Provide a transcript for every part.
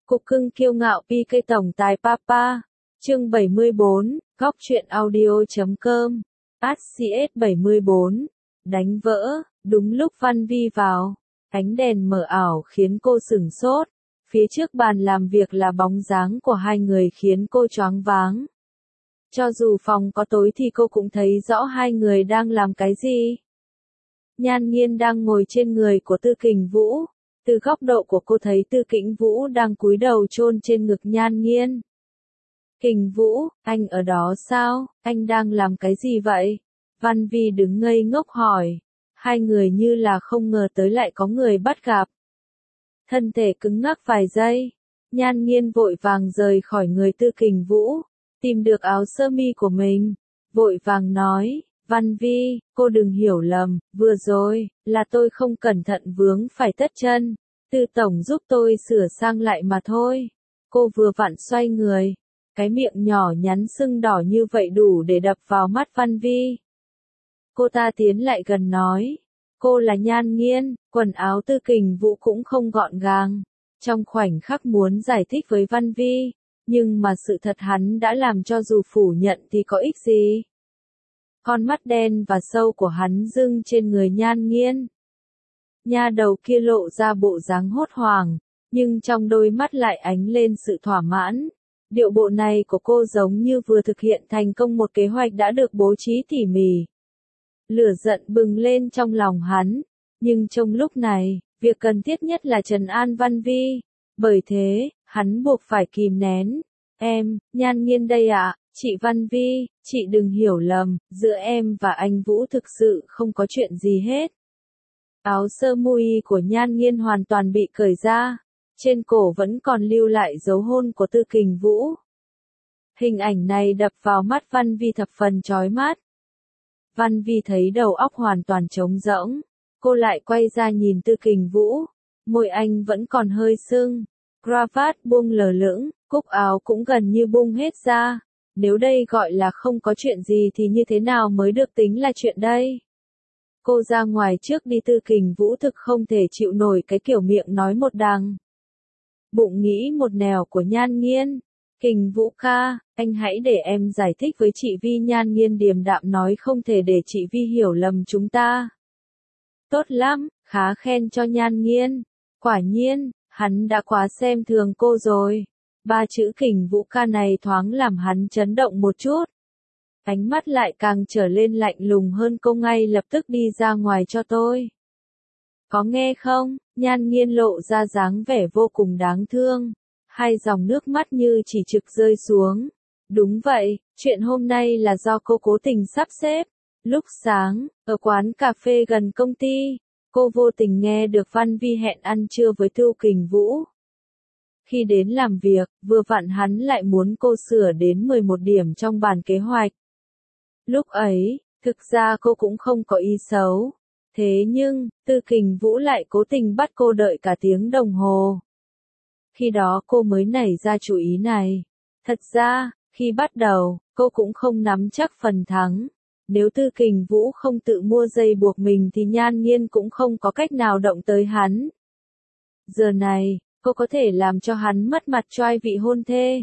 Cục cưng kiêu ngạo PK tổng tài Papa. Chương 74, góc truyện audio.com. HCS 74. Đánh vỡ, đúng lúc Văn Vi vào. Ánh đèn mờ ảo khiến cô sửng sốt. Phía trước bàn làm việc là bóng dáng của hai người khiến cô choáng váng. Cho dù phòng có tối thì cô cũng thấy rõ hai người đang làm cái gì. Nhan Nghiên đang ngồi trên người của Tư Kình Vũ. Từ góc độ của cô thấy Tư Kình Vũ đang cúi đầu chôn trên ngực Nhan Nghiên. Kình Vũ, anh ở đó sao? Anh đang làm cái gì vậy? Văn Vi đứng ngây ngốc hỏi. Hai người như là không ngờ tới lại có người bắt gặp. Thân thể cứng ngắc vài giây. Nhan Nghiên vội vàng rời khỏi người Tư Kình Vũ. Tìm được áo sơ mi của mình. Vội vàng nói. Văn Vi, cô đừng hiểu lầm, vừa rồi, là tôi không cẩn thận vướng phải tất chân. Tư tổng giúp tôi sửa sang lại mà thôi. Cô vừa vặn xoay người. Cái miệng nhỏ nhắn sưng đỏ như vậy đủ để đập vào mắt Văn Vi. Cô ta tiến lại gần nói. Cô là Nhan Nghiên, quần áo Tư Kình Vũ cũng không gọn gàng. Trong khoảnh khắc muốn giải thích với Văn Vi, nhưng mà sự thật hắn đã làm cho dù phủ nhận thì có ích gì. Con mắt đen và sâu của hắn dưng trên người Nhan Nghiên. Nha đầu kia lộ ra bộ dáng hốt hoảng, nhưng trong đôi mắt lại ánh lên sự thỏa mãn. Điệu bộ này của cô giống như vừa thực hiện thành công một kế hoạch đã được bố trí tỉ mỉ. Lửa giận bừng lên trong lòng hắn, nhưng trong lúc này, việc cần thiết nhất là trấn an Văn Vi. Bởi thế, hắn buộc phải kìm nén. Em, Nhan Nghiên đây ạ. Chị Văn Vi, chị đừng hiểu lầm, giữa em và anh Vũ thực sự không có chuyện gì hết. Áo sơ mi của Nhan Nghiên hoàn toàn bị cởi ra, trên cổ vẫn còn lưu lại dấu hôn của Tư Kình Vũ. Hình ảnh này đập vào mắt Văn Vi thập phần chói mắt. Văn Vi thấy đầu óc hoàn toàn trống rỗng, cô lại quay ra nhìn Tư Kình Vũ, môi anh vẫn còn hơi sưng, cravat buông lờ lững, cúc áo cũng gần như bung hết ra. Nếu đây gọi là không có chuyện gì thì như thế nào mới được tính là chuyện đây? Cô ra ngoài trước đi. Tư Kình Vũ thực không thể chịu nổi cái kiểu miệng nói một đằng, bụng nghĩ một nẻo của Nhan Nghiên. Kình Vũ ca, anh hãy để em giải thích với chị Vi. Nhan Nghiên điềm đạm nói, không thể để chị Vi hiểu lầm chúng ta. Tốt lắm, khá khen cho Nhan Nghiên. Quả nhiên, hắn đã quá xem thường cô rồi. Ba chữ Kình Vũ ca này thoáng làm hắn chấn động một chút. Ánh mắt lại càng trở lên lạnh lùng hơn. Cô ngay lập tức đi ra ngoài cho tôi. Có nghe không? Nhan Nghiên lộ ra dáng vẻ vô cùng đáng thương. Hai dòng nước mắt như chỉ trực rơi xuống. Đúng vậy, chuyện hôm nay là do cô cố tình sắp xếp. Lúc sáng, ở quán cà phê gần công ty, cô vô tình nghe được Văn Vi hẹn ăn trưa với Tư Kình Vũ. Khi đến làm việc, vừa vặn hắn lại muốn cô sửa đến 11 điểm trong bản kế hoạch. Lúc ấy, thực ra cô cũng không có ý xấu. Thế nhưng, Tư Kình Vũ lại cố tình bắt cô đợi cả tiếng đồng hồ. Khi đó cô mới nảy ra chủ ý này. Thật ra, khi bắt đầu, cô cũng không nắm chắc phần thắng. Nếu Tư Kình Vũ không tự mua dây buộc mình thì Nhan Nghiên cũng không có cách nào động tới hắn. Giờ này, cô có thể làm cho hắn mất mặt choai vị hôn thê.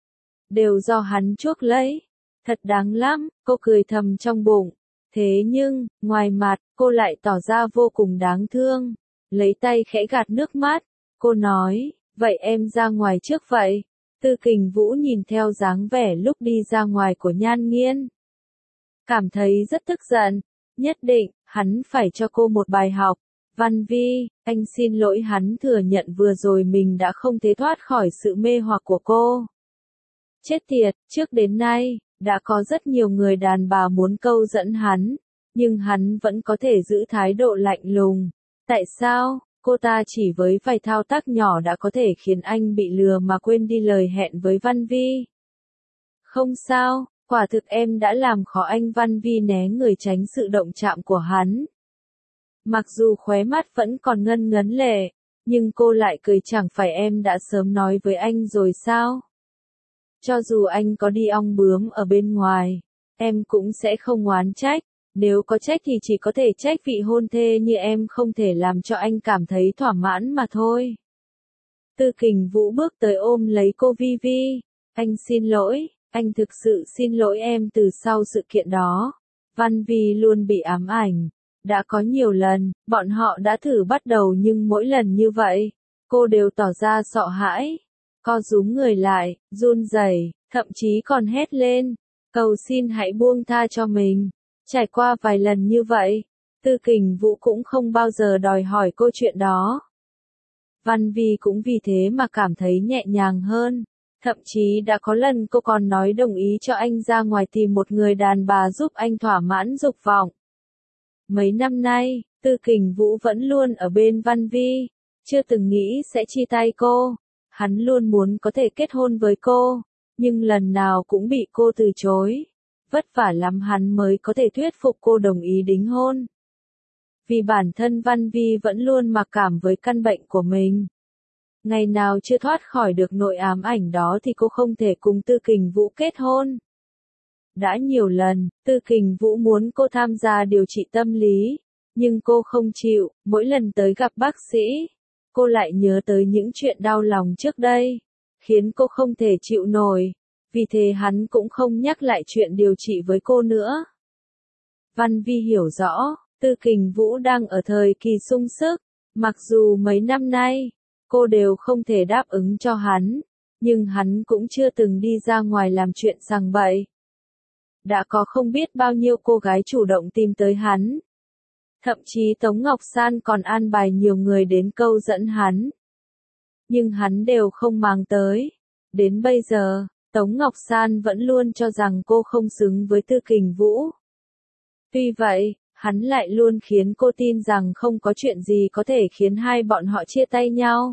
Đều do hắn chuốc lấy. Thật đáng lắm, cô cười thầm trong bụng. Thế nhưng, ngoài mặt, cô lại tỏ ra vô cùng đáng thương. Lấy tay khẽ gạt nước mắt. Cô nói, vậy em ra ngoài trước vậy. Tư Kình Vũ nhìn theo dáng vẻ lúc đi ra ngoài của Nhan Nghiên. Cảm thấy rất tức giận. Nhất định, hắn phải cho cô một bài học. Văn Vi, anh xin lỗi. Hắn thừa nhận vừa rồi mình đã không thể thoát khỏi sự mê hoặc của cô. Chết tiệt, trước đến nay, đã có rất nhiều người đàn bà muốn câu dẫn hắn, nhưng hắn vẫn có thể giữ thái độ lạnh lùng. Tại sao, cô ta chỉ với vài thao tác nhỏ đã có thể khiến anh bị lừa mà quên đi lời hẹn với Văn Vi? Không sao, quả thực em đã làm khó anh. Văn Vi né người tránh sự động chạm của hắn. Mặc dù khóe mắt vẫn còn ngân ngấn lệ, nhưng cô lại cười, chẳng phải em đã sớm nói với anh rồi sao? Cho dù anh có đi ong bướm ở bên ngoài, em cũng sẽ không oán trách. Nếu có trách thì chỉ có thể trách vị hôn thê như em không thể làm cho anh cảm thấy thỏa mãn mà thôi. Tư Kình Vũ bước tới ôm lấy cô Vi Vi. Anh xin lỗi, anh thực sự xin lỗi em từ sau sự kiện đó. Văn Vi luôn bị ám ảnh. Đã có nhiều lần, bọn họ đã thử bắt đầu nhưng mỗi lần như vậy, cô đều tỏ ra sợ hãi. Co rúm người lại, run rẩy, thậm chí còn hét lên. Cầu xin hãy buông tha cho mình. Trải qua vài lần như vậy, Tư Kình Vũ cũng không bao giờ đòi hỏi cô chuyện đó. Văn Vi cũng vì thế mà cảm thấy nhẹ nhàng hơn. Thậm chí đã có lần cô còn nói đồng ý cho anh ra ngoài tìm một người đàn bà giúp anh thỏa mãn dục vọng. Mấy năm nay, Tư Kình Vũ vẫn luôn ở bên Văn Vi, chưa từng nghĩ sẽ chia tay cô. Hắn luôn muốn có thể kết hôn với cô, nhưng lần nào cũng bị cô từ chối. Vất vả lắm hắn mới có thể thuyết phục cô đồng ý đính hôn. Vì bản thân Văn Vi vẫn luôn mặc cảm với căn bệnh của mình. Ngày nào chưa thoát khỏi được nỗi ám ảnh đó thì cô không thể cùng Tư Kình Vũ kết hôn. Đã nhiều lần, Tư Kình Vũ muốn cô tham gia điều trị tâm lý, nhưng cô không chịu. Mỗi lần tới gặp bác sĩ, cô lại nhớ tới những chuyện đau lòng trước đây, khiến cô không thể chịu nổi. Vì thế hắn cũng không nhắc lại chuyện điều trị với cô nữa. Văn Vi hiểu rõ, Tư Kình Vũ đang ở thời kỳ sung sức, mặc dù mấy năm nay, cô đều không thể đáp ứng cho hắn, nhưng hắn cũng chưa từng đi ra ngoài làm chuyện sằng bậy. Đã có không biết bao nhiêu cô gái chủ động tìm tới hắn. Thậm chí Tống Ngọc San còn an bài nhiều người đến câu dẫn hắn. Nhưng hắn đều không mang tới. Đến bây giờ, Tống Ngọc San vẫn luôn cho rằng cô không xứng với Tư Kình Vũ. Tuy vậy, hắn lại luôn khiến cô tin rằng không có chuyện gì có thể khiến hai bọn họ chia tay nhau.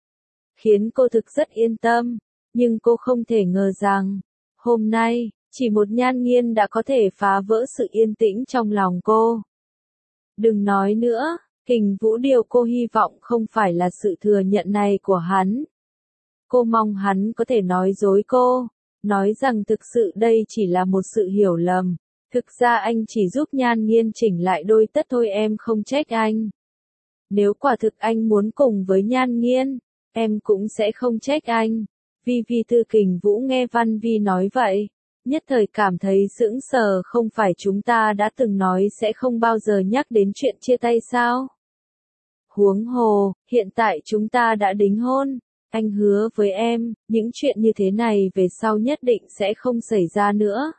Khiến cô thực rất yên tâm, nhưng cô không thể ngờ rằng, hôm nay, chỉ một Nhan Nghiên đã có thể phá vỡ sự yên tĩnh trong lòng cô. Đừng nói nữa, Kình Vũ điều cô hy vọng không phải là sự thừa nhận này của hắn. Cô mong hắn có thể nói dối cô, nói rằng thực sự đây chỉ là một sự hiểu lầm. Thực ra anh chỉ giúp Nhan Nghiên chỉnh lại đôi tất thôi, em không trách anh. Nếu quả thực anh muốn cùng với Nhan Nghiên, em cũng sẽ không trách anh. Vi Tư Kình Vũ nghe Văn Vi nói vậy, nhất thời cảm thấy sững sờ. Không phải chúng ta đã từng nói sẽ không bao giờ nhắc đến chuyện chia tay sao? Huống hồ, hiện tại chúng ta đã đính hôn. Anh hứa với em, những chuyện như thế này về sau nhất định sẽ không xảy ra nữa.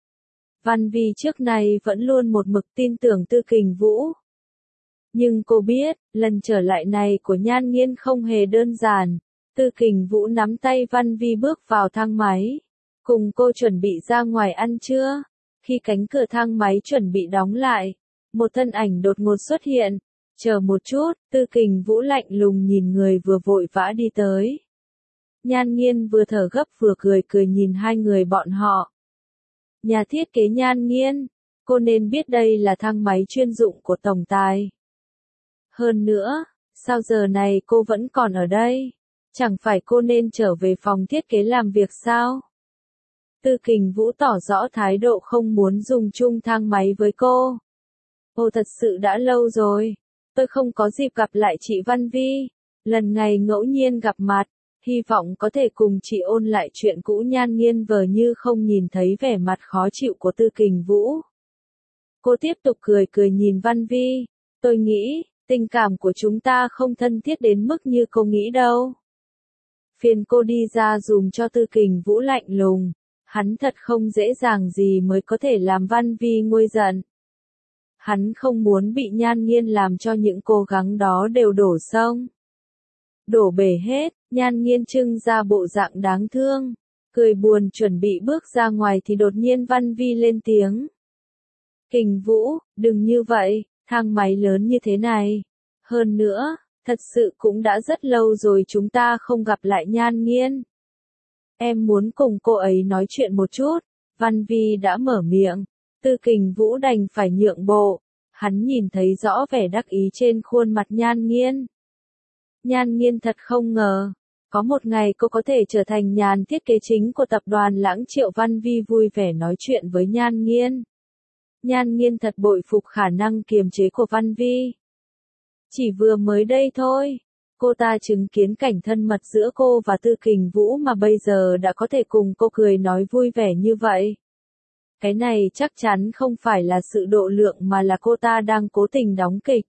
Văn Vi trước này vẫn luôn một mực tin tưởng Tư Kình Vũ. Nhưng cô biết, lần trở lại này của Nhan Nghiên không hề đơn giản. Tư Kình Vũ nắm tay Văn Vi bước vào thang máy. Cùng cô chuẩn bị ra ngoài ăn trưa. Khi cánh cửa thang máy chuẩn bị đóng lại, một thân ảnh đột ngột xuất hiện. Chờ một chút, Tư Kình Vũ lạnh lùng nhìn người vừa vội vã đi tới. Nhan Nghiên vừa thở gấp vừa cười nhìn hai người bọn họ. Nhà thiết kế Nhan Nghiên, cô nên biết đây là thang máy chuyên dụng của tổng tài. Hơn nữa, sao giờ này cô vẫn còn ở đây? Chẳng phải cô nên trở về phòng thiết kế làm việc sao? Tư Kình Vũ tỏ rõ thái độ không muốn dùng chung thang máy với cô. Ồ, thật sự đã lâu rồi, tôi không có dịp gặp lại chị Văn Vi. Lần ngày ngẫu nhiên gặp mặt, hy vọng có thể cùng chị ôn lại chuyện cũ. Nhan Nghiên vờ như không nhìn thấy vẻ mặt khó chịu của Tư Kình Vũ. Cô tiếp tục cười nhìn Văn Vi. Tôi nghĩ, tình cảm của chúng ta không thân thiết đến mức như cô nghĩ đâu. Phiền cô đi ra dùm cho. Tư Kình Vũ lạnh lùng. Hắn thật không dễ dàng gì mới có thể làm Văn Vi nguôi giận. Hắn không muốn bị Nhan Nghiên làm cho những cố gắng đó đều đổ sông. Đổ bể hết. Nhan Nghiên trưng ra bộ dạng đáng thương, cười buồn chuẩn bị bước ra ngoài thì đột nhiên Văn Vi lên tiếng. Kình Vũ, đừng như vậy, thang máy lớn như thế này. Hơn nữa, thật sự cũng đã rất lâu rồi chúng ta không gặp lại Nhan Nghiên. Em muốn cùng cô ấy nói chuyện một chút. Văn Vi đã mở miệng. Tư Kình Vũ đành phải nhượng bộ. Hắn nhìn thấy rõ vẻ đắc ý trên khuôn mặt Nhan Nghiên. Nhan Nghiên thật không ngờ, có một ngày cô có thể trở thành nhà thiết kế chính của tập đoàn Lãng Triệu. Văn Vi vui vẻ nói chuyện với Nhan Nghiên. Nhan Nghiên thật bội phục khả năng kiềm chế của Văn Vi. Chỉ vừa mới đây thôi, Cô ta chứng kiến cảnh thân mật giữa cô và Tư Kình Vũ mà bây giờ đã có thể cùng cô cười nói vui vẻ như vậy. Cái này chắc chắn không phải là sự độ lượng mà là cô ta đang cố tình đóng kịch.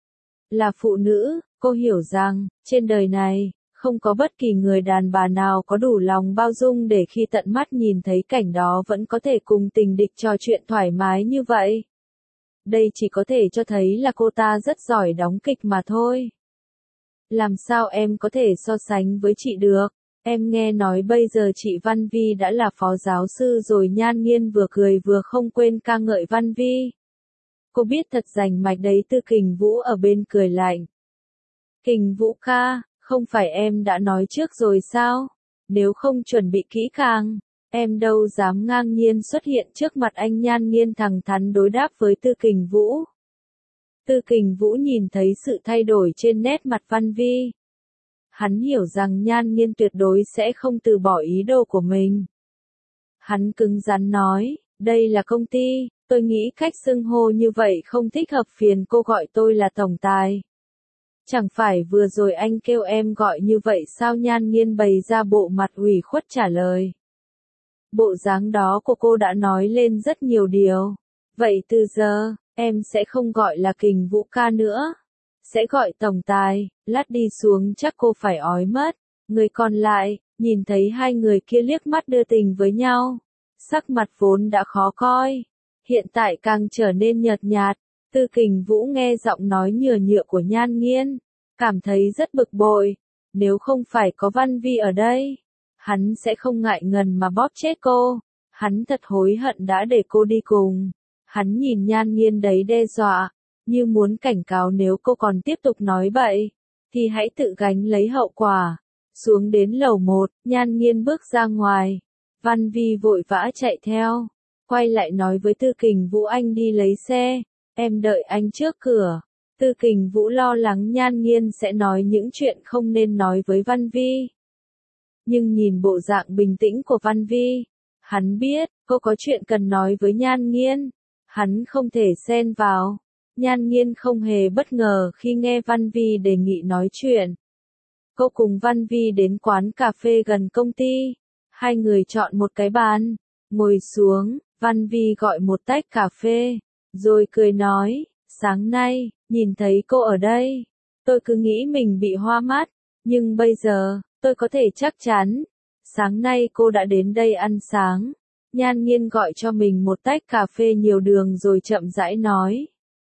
Là phụ nữ, cô hiểu rằng, trên đời này, không có bất kỳ người đàn bà nào có đủ lòng bao dung để khi tận mắt nhìn thấy cảnh đó vẫn có thể cùng tình địch trò chuyện thoải mái như vậy. Đây chỉ có thể cho thấy là cô ta rất giỏi đóng kịch mà thôi. Làm sao em có thể so sánh với chị được? Em nghe nói bây giờ chị Văn Vi đã là phó giáo sư rồi. Nhan Nghiên vừa cười vừa không quên ca ngợi Văn Vi. Cô biết thật rành mạch đấy. Tư Kình Vũ ở bên cười lạnh. Kình Vũ ca, không phải em đã nói trước rồi sao? Nếu không chuẩn bị kỹ càng, em đâu dám ngang nhiên xuất hiện trước mặt anh. Nhan Nghiên thẳng thắn đối đáp với Tư Kình Vũ. Tư Kình Vũ nhìn thấy sự thay đổi trên nét mặt Văn Vi. Hắn hiểu rằng Nhan Nghiên tuyệt đối sẽ không từ bỏ ý đồ của mình. Hắn cứng rắn nói, đây là công ty, tôi nghĩ cách xưng hô như vậy không thích hợp, phiền cô gọi tôi là tổng tài. Chẳng phải vừa rồi anh kêu em gọi như vậy sao? Nhan Nghiên bày ra bộ mặt ủy khuất trả lời. Bộ dáng đó của cô đã nói lên rất nhiều điều. Vậy từ giờ, em sẽ không gọi là Kình Vũ ca nữa. Sẽ gọi tổng tài. Lát đi xuống chắc cô phải ói mất. Người còn lại, nhìn thấy hai người kia liếc mắt đưa tình với nhau. Sắc mặt vốn đã khó coi. Hiện tại càng trở nên nhợt nhạt. Tư Kình Vũ nghe giọng nói nhừa nhựa của Nhan Nghiên. Cảm thấy rất bực bội. Nếu không phải có Văn Vi ở đây, hắn sẽ không ngại ngần mà bóp chết cô. Hắn thật hối hận đã để cô đi cùng. Hắn nhìn Nhan Nghiên đấy đe dọa, như muốn cảnh cáo nếu cô còn tiếp tục nói bậy, thì hãy tự gánh lấy hậu quả. Xuống đến lầu 1, Nhan Nghiên bước ra ngoài. Văn Vi vội vã chạy theo, quay lại nói với Tư Kình Vũ anh đi lấy xe, em đợi anh trước cửa. Tư Kình Vũ lo lắng Nhan Nghiên sẽ nói những chuyện không nên nói với Văn Vi. Nhưng nhìn bộ dạng bình tĩnh của Văn Vi, hắn biết, cô có chuyện cần nói với Nhan Nghiên. Hắn không thể xen vào. Nhan Nghiên không hề bất ngờ khi nghe Văn Vi đề nghị nói chuyện. Cô cùng Văn Vi đến quán cà phê gần công ty. Hai người chọn một cái bàn, ngồi xuống. Văn Vi gọi một tách cà phê, rồi cười nói, sáng nay, nhìn thấy cô ở đây, tôi cứ nghĩ mình bị hoa mắt, nhưng bây giờ, tôi có thể chắc chắn, sáng nay cô đã đến đây ăn sáng. Nhan Nghiên gọi cho mình một tách cà phê nhiều đường rồi chậm rãi nói.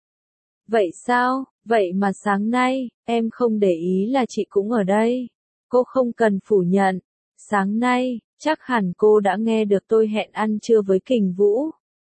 Vậy sao, vậy mà sáng nay, em không để ý là chị cũng ở đây. Cô không cần phủ nhận. Sáng nay, chắc hẳn cô đã nghe được tôi hẹn ăn trưa với Kình Vũ.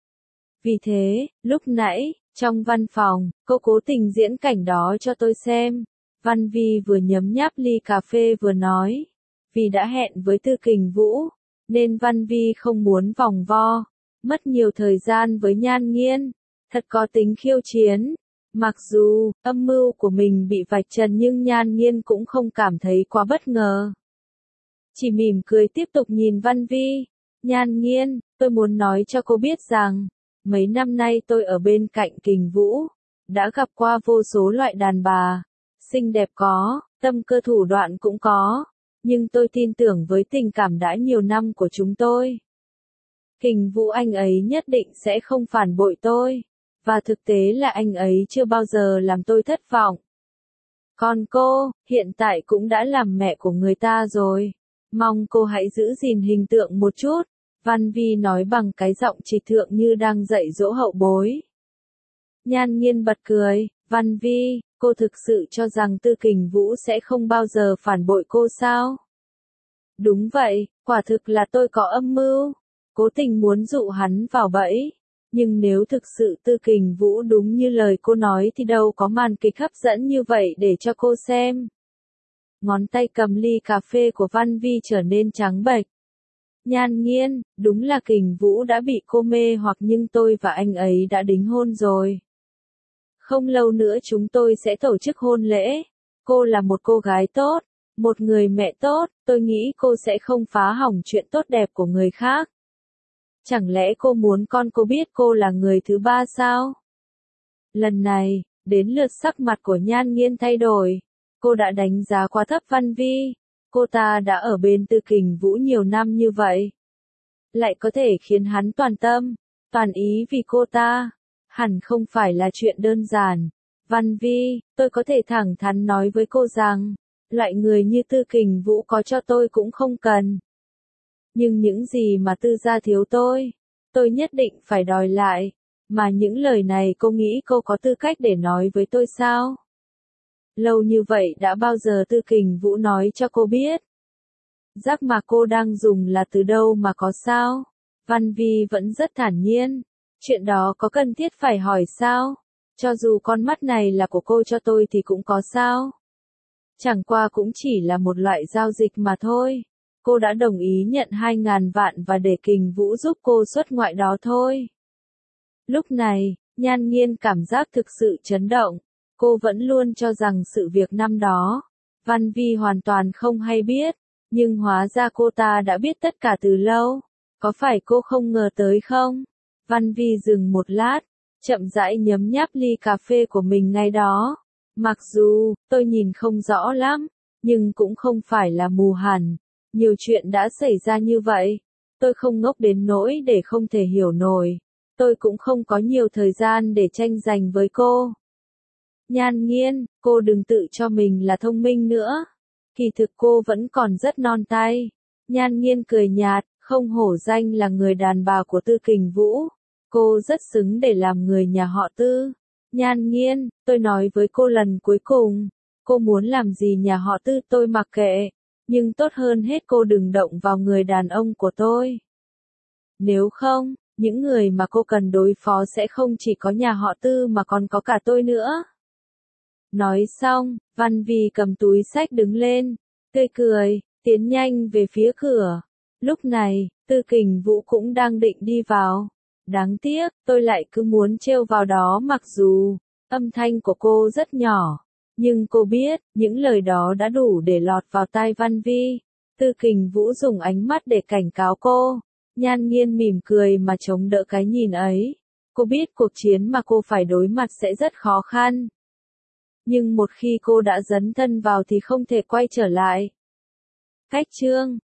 Vì thế, lúc nãy, trong văn phòng, cô cố tình diễn cảnh đó cho tôi xem. Văn Vi vừa nhấm nháp ly cà phê vừa nói. Vì đã hẹn với Tư Kình Vũ, nên Văn Vi không muốn vòng vo, mất nhiều thời gian với Nhan Nghiên. Thật có tính khiêu chiến. Mặc dù, âm mưu của mình bị vạch trần nhưng Nhan Nghiên cũng không cảm thấy quá bất ngờ. Chỉ mỉm cười tiếp tục nhìn Văn Vi. Nhan Nghiên, tôi muốn nói cho cô biết rằng, mấy năm nay tôi ở bên cạnh Kình Vũ, đã gặp qua vô số loại đàn bà. Xinh đẹp có, tâm cơ thủ đoạn cũng có. Nhưng tôi tin tưởng với tình cảm đã nhiều năm của chúng tôi, Kình Vũ anh ấy nhất định sẽ không phản bội tôi. Và thực tế là anh ấy chưa bao giờ làm tôi thất vọng. Còn cô, hiện tại cũng đã làm mẹ của người ta rồi. Mong cô hãy giữ gìn hình tượng một chút. Văn Vi nói bằng cái giọng trịch thượng như đang dạy dỗ hậu bối. Nhan Nghiên bật cười. Văn Vi, cô thực sự cho rằng Tư Kình Vũ sẽ không bao giờ phản bội cô sao? Đúng vậy, quả thực là tôi có âm mưu. Cố tình muốn dụ hắn vào bẫy. Nhưng nếu thực sự Tư Kình Vũ đúng như lời cô nói thì đâu có màn kịch hấp dẫn như vậy để cho cô xem. Ngón tay cầm ly cà phê của Văn Vi trở nên trắng bệch. Nhan Nghiên, đúng là Kình Vũ đã bị cô mê hoặc nhưng tôi và anh ấy đã đính hôn rồi. Không lâu nữa chúng tôi sẽ tổ chức hôn lễ. Cô là một cô gái tốt, một người mẹ tốt, tôi nghĩ cô sẽ không phá hỏng chuyện tốt đẹp của người khác. Chẳng lẽ cô muốn con cô biết cô là người thứ ba sao? Lần này, đến lượt sắc mặt của Nhan Nghiên thay đổi. Cô đã đánh giá quá thấp Văn Vi. Cô ta đã ở bên Tư Kình Vũ nhiều năm như vậy. Lại có thể khiến hắn toàn tâm, toàn ý vì cô ta. Hẳn không phải là chuyện đơn giản. Văn Vi, tôi có thể thẳng thắn nói với cô rằng, loại người như Tư Kình Vũ có cho tôi cũng không cần. Nhưng những gì mà Tư gia thiếu tôi nhất định phải đòi lại. Mà những lời này cô nghĩ cô có tư cách để nói với tôi sao? Lâu như vậy đã bao giờ Tư Kình Vũ nói cho cô biết? Giác mà cô đang dùng là từ đâu mà có sao? Văn Vi vẫn rất thản nhiên. Chuyện đó có cần thiết phải hỏi sao? Cho dù con mắt này là của cô cho tôi thì cũng có sao? Chẳng qua cũng chỉ là một loại giao dịch mà thôi. Cô đã đồng ý nhận 2.000 vạn và để Kình Vũ giúp cô xuất ngoại đó thôi. Lúc này, Nhan Nghiên cảm giác thực sự chấn động. Cô vẫn luôn cho rằng sự việc năm đó, Văn Vi hoàn toàn không hay biết, nhưng hóa ra cô ta đã biết tất cả từ lâu. Có phải cô không ngờ tới không? Văn Vi dừng một lát, chậm rãi nhấm nháp ly cà phê của mình ngay đó. Mặc dù, tôi nhìn không rõ lắm, nhưng cũng không phải là mù hẳn. Nhiều chuyện đã xảy ra như vậy. Tôi không ngốc đến nỗi để không thể hiểu nổi. Tôi cũng không có nhiều thời gian để tranh giành với cô. Nhan Nghiên, cô đừng tự cho mình là thông minh nữa. Kỳ thực cô vẫn còn rất non tay. Nhan Nghiên cười nhạt, không hổ danh là người đàn bà của Tư Kình Vũ. Cô rất xứng để làm người nhà họ Tư. Nhan Nghiên, tôi nói với cô lần cuối cùng. Cô muốn làm gì nhà họ Tư tôi mặc kệ. Nhưng tốt hơn hết cô đừng động vào người đàn ông của tôi. Nếu không, những người mà cô cần đối phó sẽ không chỉ có nhà họ Tư mà còn có cả tôi nữa. Nói xong, Văn Vi cầm túi xách đứng lên, tươi cười, tiến nhanh về phía cửa. Lúc này, Tư Kình Vũ cũng đang định đi vào. Đáng tiếc, tôi lại cứ muốn trêu vào đó mặc dù âm thanh của cô rất nhỏ. Nhưng cô biết, những lời đó đã đủ để lọt vào tai Văn Vi. Tư Kình Vũ dùng ánh mắt để cảnh cáo cô. Nhan Nghiên mỉm cười mà chống đỡ cái nhìn ấy. Cô biết cuộc chiến mà cô phải đối mặt sẽ rất khó khăn. Nhưng một khi cô đã dấn thân vào thì không thể quay trở lại. Cách chương